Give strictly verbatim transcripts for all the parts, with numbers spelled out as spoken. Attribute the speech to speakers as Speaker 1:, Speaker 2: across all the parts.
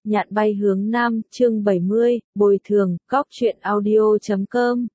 Speaker 1: Nhạn bay hướng nam, chương bảy mươi, bồi thường, góc truyện audio chấm com.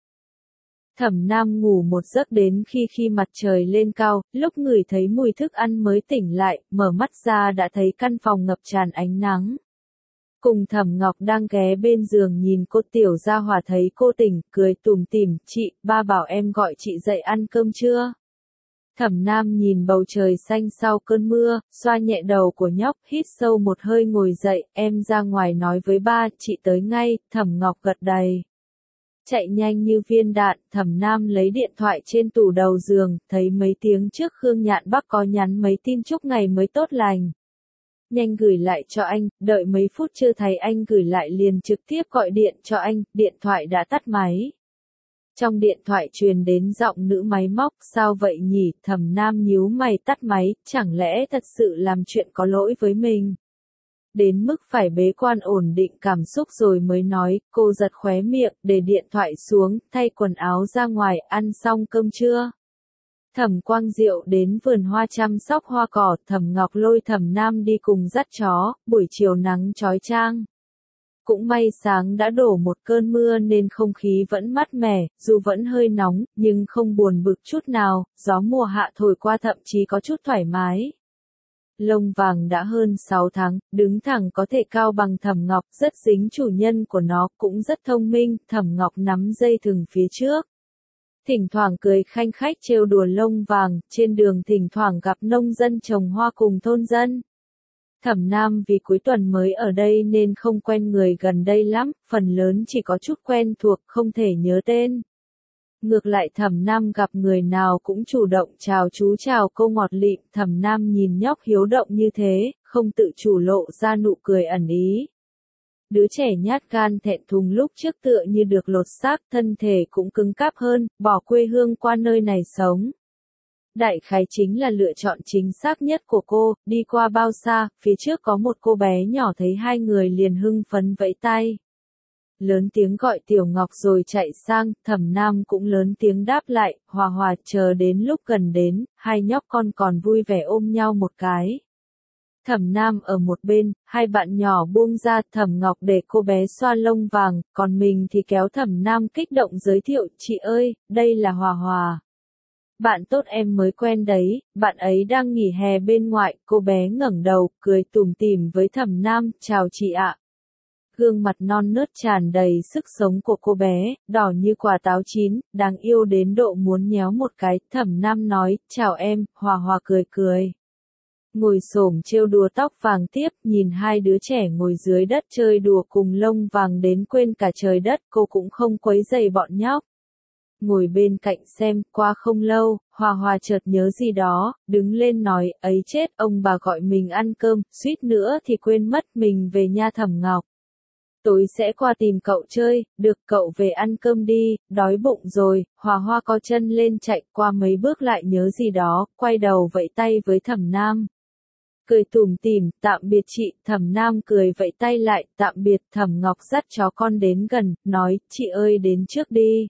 Speaker 1: Thẩm Nam ngủ một giấc đến khi khi mặt trời lên cao, lúc ngửi thấy mùi thức ăn mới tỉnh lại, mở mắt ra đã thấy căn phòng ngập tràn ánh nắng. Cùng Thẩm Ngọc đang ghé bên giường nhìn cô tiểu gia hỏa thấy cô tỉnh, cười tủm tỉm, chị, ba bảo em gọi chị dậy ăn cơm chưa? Thẩm Nam nhìn bầu trời xanh sau cơn mưa, xoa nhẹ đầu của nhóc, hít sâu một hơi ngồi dậy, em ra ngoài nói với ba, chị tới ngay, Thẩm Ngọc gật đầy. Chạy nhanh như viên đạn, Thẩm Nam lấy điện thoại trên tủ đầu giường, thấy mấy tiếng trước Khương Nhạn Bắc có nhắn mấy tin chúc ngày mới tốt lành. Nhanh gửi lại cho anh, đợi mấy phút chưa thấy anh gửi lại liền trực tiếp gọi điện cho anh, điện thoại đã tắt máy. Trong điện thoại truyền đến giọng nữ máy móc, sao vậy nhỉ, Thẩm Nam nhíu mày tắt máy, chẳng lẽ thật sự làm chuyện có lỗi với mình. Đến mức phải bế quan ổn định cảm xúc rồi mới nói, cô giật khóe miệng, để điện thoại xuống, thay quần áo ra ngoài, ăn xong cơm trưa. Thẩm Quang Diệu đến vườn hoa chăm sóc hoa cỏ, Thẩm Ngọc lôi Thẩm Nam đi cùng dắt chó, buổi chiều nắng chói chang. Cũng may sáng đã đổ một cơn mưa nên không khí vẫn mát mẻ, dù vẫn hơi nóng, nhưng không buồn bực chút nào, gió mùa hạ thổi qua thậm chí có chút thoải mái. Lông vàng đã hơn sáu tháng, đứng thẳng có thể cao bằng Thẩm Ngọc, rất dính chủ nhân của nó, cũng rất thông minh, Thẩm Ngọc nắm dây thừng phía trước. Thỉnh thoảng cười khanh khách trêu đùa lông vàng, trên đường thỉnh thoảng gặp nông dân trồng hoa cùng thôn dân. Thẩm Nam vì cuối tuần mới ở đây nên không quen người gần đây lắm, phần lớn chỉ có chút quen thuộc, không thể nhớ tên. Ngược lại Thẩm Nam gặp người nào cũng chủ động chào chú chào cô ngọt lịm, Thẩm Nam nhìn nhóc hiếu động như thế, không tự chủ lộ ra nụ cười ẩn ý. Đứa trẻ nhát gan thẹn thùng lúc trước tựa như được lột xác, thân thể cũng cứng cáp hơn, bỏ quê hương qua nơi này sống. Đại khái chính là lựa chọn chính xác nhất của cô, đi qua bao xa, phía trước có một cô bé nhỏ thấy hai người liền hưng phấn vẫy tay. Lớn tiếng gọi Tiểu Ngọc rồi chạy sang, Thẩm Nam cũng lớn tiếng đáp lại, hòa hòa, chờ đến lúc gần đến, hai nhóc con còn vui vẻ ôm nhau một cái. Thẩm Nam ở một bên, hai bạn nhỏ buông ra, Thẩm Ngọc để cô bé xoa lông vàng, còn mình thì kéo Thẩm Nam kích động giới thiệu, chị ơi, đây là Hòa Hòa. Bạn tốt em mới quen đấy, bạn ấy đang nghỉ hè bên ngoại, cô bé ngẩng đầu, cười tủm tỉm với Thẩm Nam, chào chị ạ. Gương mặt non nớt tràn đầy sức sống của cô bé, đỏ như quả táo chín, đáng yêu đến độ muốn nhéo một cái, Thẩm Nam nói, chào em, Hòa Hòa cười cười. Ngồi xổm trêu đùa tóc vàng tiếp, nhìn hai đứa trẻ ngồi dưới đất chơi đùa cùng lông vàng đến quên cả trời đất, cô cũng không quấy rầy bọn nhóc. Ngồi bên cạnh xem, qua không lâu, Hòa Hòa chợt nhớ gì đó, đứng lên nói, ấy chết, ông bà gọi mình ăn cơm, suýt nữa thì quên mất mình về nha Thẩm Ngọc. Tối sẽ qua tìm cậu chơi, được cậu về ăn cơm đi, đói bụng rồi, Hòa Hòa co chân lên chạy qua mấy bước lại nhớ gì đó, quay đầu vẫy tay với Thẩm Nam. Cười tủm tỉm, tạm biệt chị, Thẩm Nam cười vẫy tay lại, tạm biệt, Thẩm Ngọc dắt chó con đến gần, nói, chị ơi đến trước đi.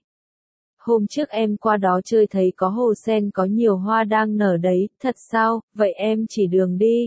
Speaker 1: Hôm trước em qua đó chơi thấy có hồ sen có nhiều hoa đang nở đấy, thật sao, vậy em chỉ đường đi.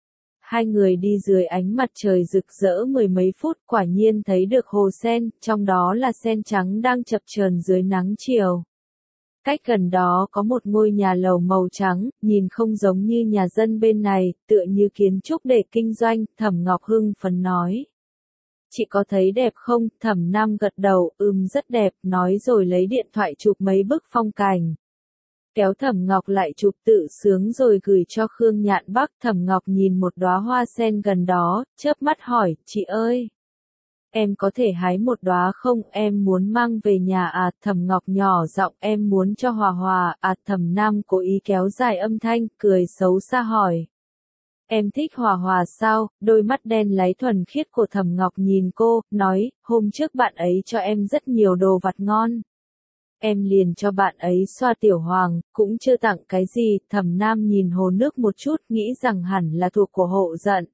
Speaker 1: Hai người đi dưới ánh mặt trời rực rỡ mười mấy phút, quả nhiên thấy được hồ sen, trong đó là sen trắng đang chập chờn dưới nắng chiều. Cách gần đó có một ngôi nhà lầu màu trắng, nhìn không giống như nhà dân bên này, tựa như kiến trúc để kinh doanh, Thẩm Ngọc hưng phấn nói. Chị có thấy đẹp không? Thẩm Nam gật đầu, ừm rất đẹp, nói rồi lấy điện thoại chụp mấy bức phong cảnh. Kéo Thẩm Ngọc lại chụp tự sướng rồi gửi cho Khương Nhạn Bắc, Thẩm Ngọc nhìn một đóa hoa sen gần đó, chớp mắt hỏi, chị ơi. Em có thể hái một đóa không, em muốn mang về nhà à, Thẩm Ngọc nhỏ giọng, em muốn cho Hòa Hòa, à, Thẩm Nam cố ý kéo dài âm thanh, cười xấu xa hỏi. Em thích Hòa Hòa sao, đôi mắt đen láy thuần khiết của Thẩm Ngọc nhìn cô, nói, hôm trước bạn ấy cho em rất nhiều đồ vặt ngon. Em liền cho bạn ấy xoa tiểu hoàng, cũng chưa tặng cái gì, Thẩm Nam nhìn hồ nước một chút, nghĩ rằng hẳn là thuộc của Hộ Giận.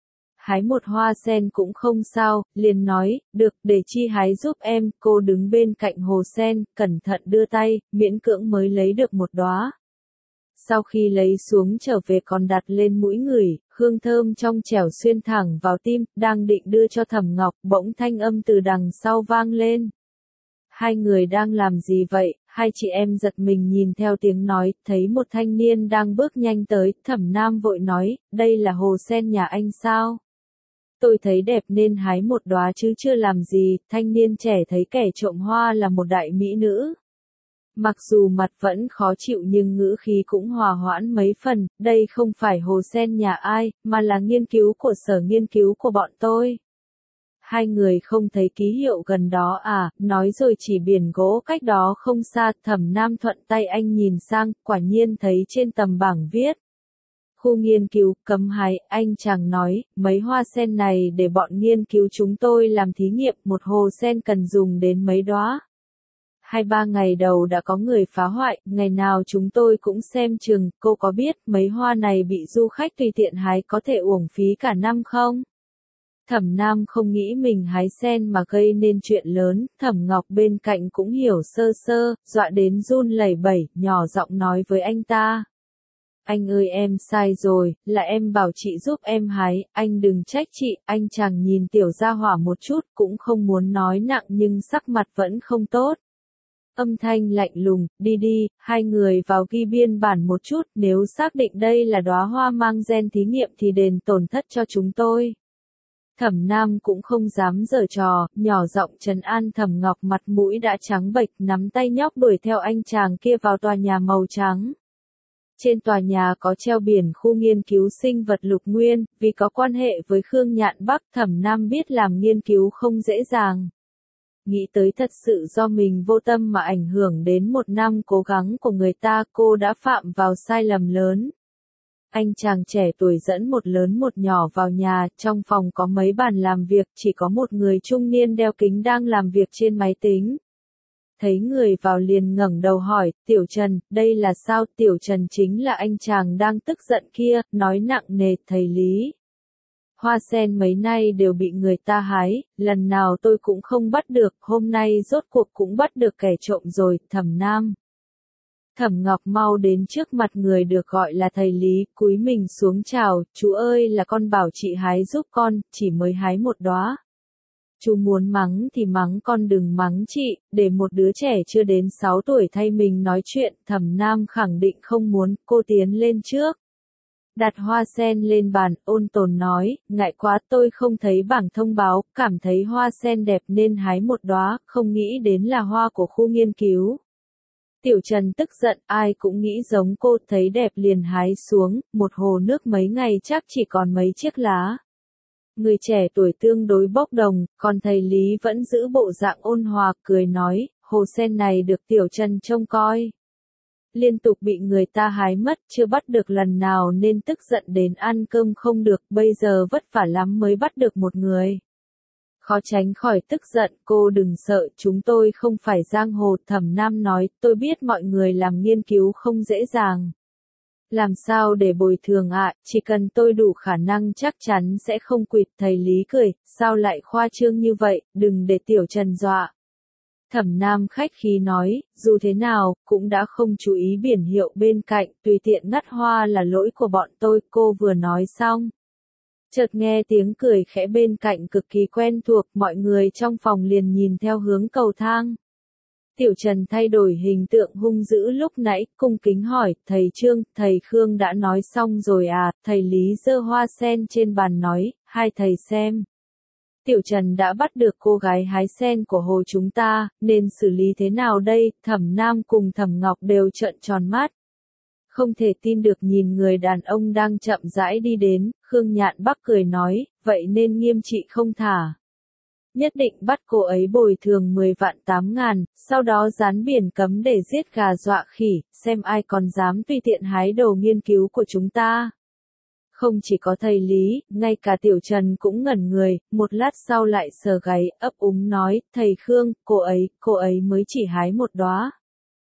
Speaker 1: Hái một hoa sen cũng không sao, liền nói, được, để chi hái giúp em, cô đứng bên cạnh hồ sen, cẩn thận đưa tay, miễn cưỡng mới lấy được một đóa. sau khi lấy xuống trở về còn đặt lên mũi ngửi, hương thơm trong trẻo xuyên thẳng vào tim, đang định đưa cho Thẩm Ngọc, bỗng thanh âm từ đằng sau vang lên. Hai người đang làm gì vậy? Hai chị em giật mình nhìn theo tiếng nói, thấy một thanh niên đang bước nhanh tới, Thẩm Nam vội nói, đây là hồ sen nhà anh sao? Tôi thấy đẹp nên hái một đóa chứ chưa làm gì, thanh niên trẻ thấy kẻ trộm hoa là một đại mỹ nữ. Mặc dù mặt vẫn khó chịu nhưng ngữ khí cũng hòa hoãn mấy phần, đây không phải hồ sen nhà ai, mà là nghiên cứu của sở nghiên cứu của bọn tôi. Hai người không thấy ký hiệu gần đó à, nói rồi chỉ biển gỗ cách đó không xa, Thẩm Nam thuận tay anh nhìn sang, quả nhiên thấy trên tấm bảng viết. Khu nghiên cứu, cấm hái, anh chàng nói, mấy hoa sen này để bọn nghiên cứu chúng tôi làm thí nghiệm, một hồ sen cần dùng đến mấy đóa. Hai ba ngày đầu đã có người phá hoại, ngày nào chúng tôi cũng xem chừng, cô có biết mấy hoa này bị du khách tùy tiện hái có thể uổng phí cả năm không? Thẩm Nam không nghĩ mình hái sen mà gây nên chuyện lớn, Thẩm Ngọc bên cạnh cũng hiểu sơ sơ, dọa đến run lẩy bẩy, nhỏ giọng nói với anh ta. Anh ơi em sai rồi, là em bảo chị giúp em hái, anh đừng trách chị, anh chàng nhìn tiểu gia hỏa một chút, cũng không muốn nói nặng nhưng sắc mặt vẫn không tốt. Âm thanh lạnh lùng, đi đi, hai người vào ghi biên bản một chút, nếu xác định đây là đóa hoa mang gen thí nghiệm thì đền tổn thất cho chúng tôi. Thẩm Nam cũng không dám giở trò, nhỏ giọng trấn an Thẩm Ngọc, mặt mũi đã trắng bệch, nắm tay nhóc đuổi theo anh chàng kia vào tòa nhà màu trắng. Trên tòa nhà có treo biển khu nghiên cứu sinh vật lục nguyên, vì có quan hệ với Khương Nhạn Bắc, Thẩm Nam biết làm nghiên cứu không dễ dàng. Nghĩ tới thật sự do mình vô tâm mà ảnh hưởng đến một năm cố gắng của người ta, cô đã phạm vào sai lầm lớn. Anh chàng trẻ tuổi dẫn một lớn một nhỏ vào nhà, trong phòng có mấy bàn làm việc, chỉ có một người trung niên đeo kính đang làm việc trên máy tính. Thấy người vào liền ngẩng đầu hỏi, Tiểu Trần, đây là sao? Tiểu Trần chính là anh chàng đang tức giận kia, nói nặng nề, thầy Lý. Hoa sen mấy nay đều bị người ta hái, lần nào tôi cũng không bắt được, hôm nay rốt cuộc cũng bắt được kẻ trộm rồi, Thẩm Nam. Thẩm Ngọc mau đến trước mặt người được gọi là thầy Lý, cúi mình xuống chào, chú ơi là con bảo chị hái giúp con, chỉ mới hái một đóa. Chú muốn mắng thì mắng con đừng mắng chị, để một đứa trẻ chưa đến sáu tuổi thay mình nói chuyện, Thẩm Nam khẳng định không muốn, cô tiến lên trước. Đặt hoa sen lên bàn, ôn tồn nói, ngại quá tôi không thấy bảng thông báo, cảm thấy hoa sen đẹp nên hái một đóa, không nghĩ đến là hoa của khu nghiên cứu. Tiểu Trần tức giận, ai cũng nghĩ giống cô, thấy đẹp liền hái xuống, một hồ nước mấy ngày chắc chỉ còn mấy chiếc lá. Người trẻ tuổi tương đối bốc đồng, còn thầy Lý vẫn giữ bộ dạng ôn hòa, cười nói, hồ sen này được Tiểu Trần trông coi. Liên tục bị người ta hái mất, chưa bắt được lần nào nên tức giận đến ăn cơm không được, bây giờ vất vả lắm mới bắt được một người. Khó tránh khỏi tức giận, cô đừng sợ, chúng tôi không phải giang hồ, Thẩm Nam nói, tôi biết mọi người làm nghiên cứu không dễ dàng. Làm sao để bồi thường ạ, à? Chỉ cần tôi đủ khả năng chắc chắn sẽ không quỵt, thầy Lý cười, sao lại khoa trương như vậy, đừng để Tiểu Trần dọa. Thẩm Nam khách khí nói, dù thế nào, cũng đã không chú ý biển hiệu bên cạnh, tùy tiện ngắt hoa là lỗi của bọn tôi, cô vừa nói xong. Chợt nghe tiếng cười khẽ bên cạnh cực kỳ quen thuộc, mọi người trong phòng liền nhìn theo hướng cầu thang. Tiểu Trần thay đổi hình tượng hung dữ lúc nãy, cung kính hỏi, thầy Trương, thầy Khương đã nói xong rồi à, thầy Lý giơ hoa sen trên bàn nói, hai thầy xem. Tiểu Trần đã bắt được cô gái hái sen của hồ chúng ta, nên xử lý thế nào đây, Thẩm Nam cùng Thẩm Ngọc đều trợn tròn mắt. Không thể tin được nhìn người đàn ông đang chậm rãi đi đến, Khương Nhạn Bắc cười nói, vậy nên nghiêm trị không thả. Nhất định bắt cô ấy bồi thường mười vạn tám ngàn, sau đó dán biển cấm để giết gà dọa khỉ, xem ai còn dám tùy tiện hái đồ nghiên cứu của chúng ta. Không chỉ có thầy Lý, ngay cả Tiểu Trần cũng ngẩn người, một lát sau lại sờ gáy, ấp úng nói, thầy Khương, cô ấy, cô ấy mới chỉ hái một đóa.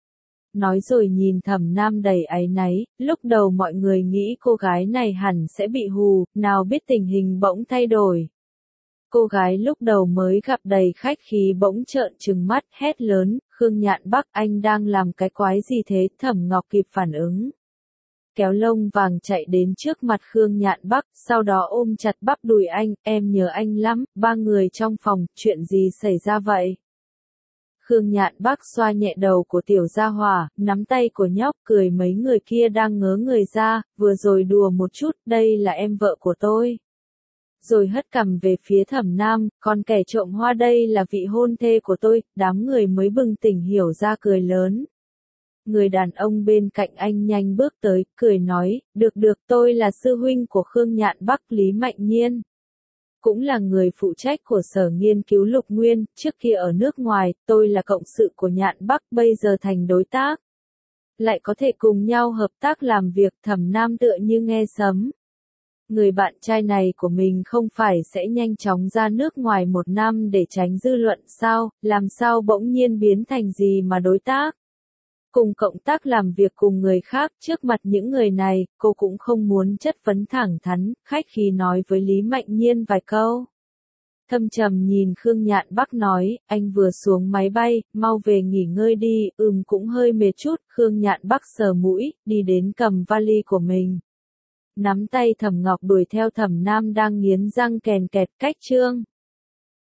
Speaker 1: Nói rồi nhìn Thẩm Nam đầy áy náy, lúc đầu mọi người nghĩ cô gái này hẳn sẽ bị hù, nào biết tình hình bỗng thay đổi. Cô gái lúc đầu mới gặp đầy khách khí bỗng trợn trừng mắt, hét lớn, Khương Nhạn Bắc anh đang làm cái quái gì thế, Thẩm Ngọc kịp phản ứng. kéo lông vàng chạy đến trước mặt Khương Nhạn Bắc, sau đó ôm chặt bắp đùi anh, em nhớ anh lắm, ba người trong phòng, chuyện gì xảy ra vậy? Khương Nhạn Bắc xoa nhẹ đầu của tiểu gia hỏa, nắm tay của nhóc, cười mấy người kia đang ngớ người ra, vừa rồi đùa một chút, đây là em vợ của tôi. Rồi hất cằm về phía Thẩm Nam, còn kẻ trộm hoa đây là vị hôn thê của tôi, đám người mới bừng tỉnh hiểu ra cười lớn. Người đàn ông bên cạnh anh nhanh bước tới, cười nói, được được, tôi là sư huynh của Khương Nhạn Bắc, Lý Mạnh Nhiên. Cũng là người phụ trách của sở nghiên cứu Lục Nguyên, trước kia ở nước ngoài, tôi là cộng sự của Nhạn Bắc, bây giờ thành đối tác. Lại có thể cùng nhau hợp tác làm việc. Thẩm Nam tựa như nghe sấm. Người bạn trai này của mình không phải sẽ nhanh chóng ra nước ngoài một năm để tránh dư luận sao, làm sao bỗng nhiên biến thành gì mà đối tác. Cùng cộng tác làm việc cùng người khác, trước mặt những người này, cô cũng không muốn chất vấn thẳng thắn, khách khí nói với Lý Mạnh Nhiên vài câu. Thâm trầm nhìn Khương Nhạn Bắc nói, anh vừa xuống máy bay, mau về nghỉ ngơi đi, ừm cũng hơi mệt chút. Khương Nhạn Bắc sờ mũi, đi đến cầm vali của mình. Nắm tay Thẩm Ngọc đuổi theo Thẩm Nam đang nghiến răng kèn kẹt cách chương.